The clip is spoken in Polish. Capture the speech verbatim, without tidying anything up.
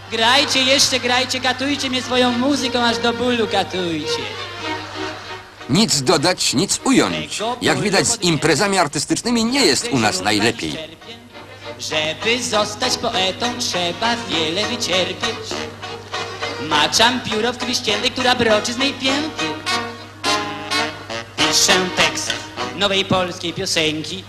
Grajcie, jeszcze grajcie, katujcie mnie swoją muzyką, aż do bólu katujcie. Nic dodać, nic ująć. Jak widać, z imprezami artystycznymi nie jest u nas najlepiej. Żeby zostać poetą, trzeba wiele wycierpieć. Maczam pióro w tryścielnej, która broczy z mej pięty. Piszę tekst nowej polskiej piosenki.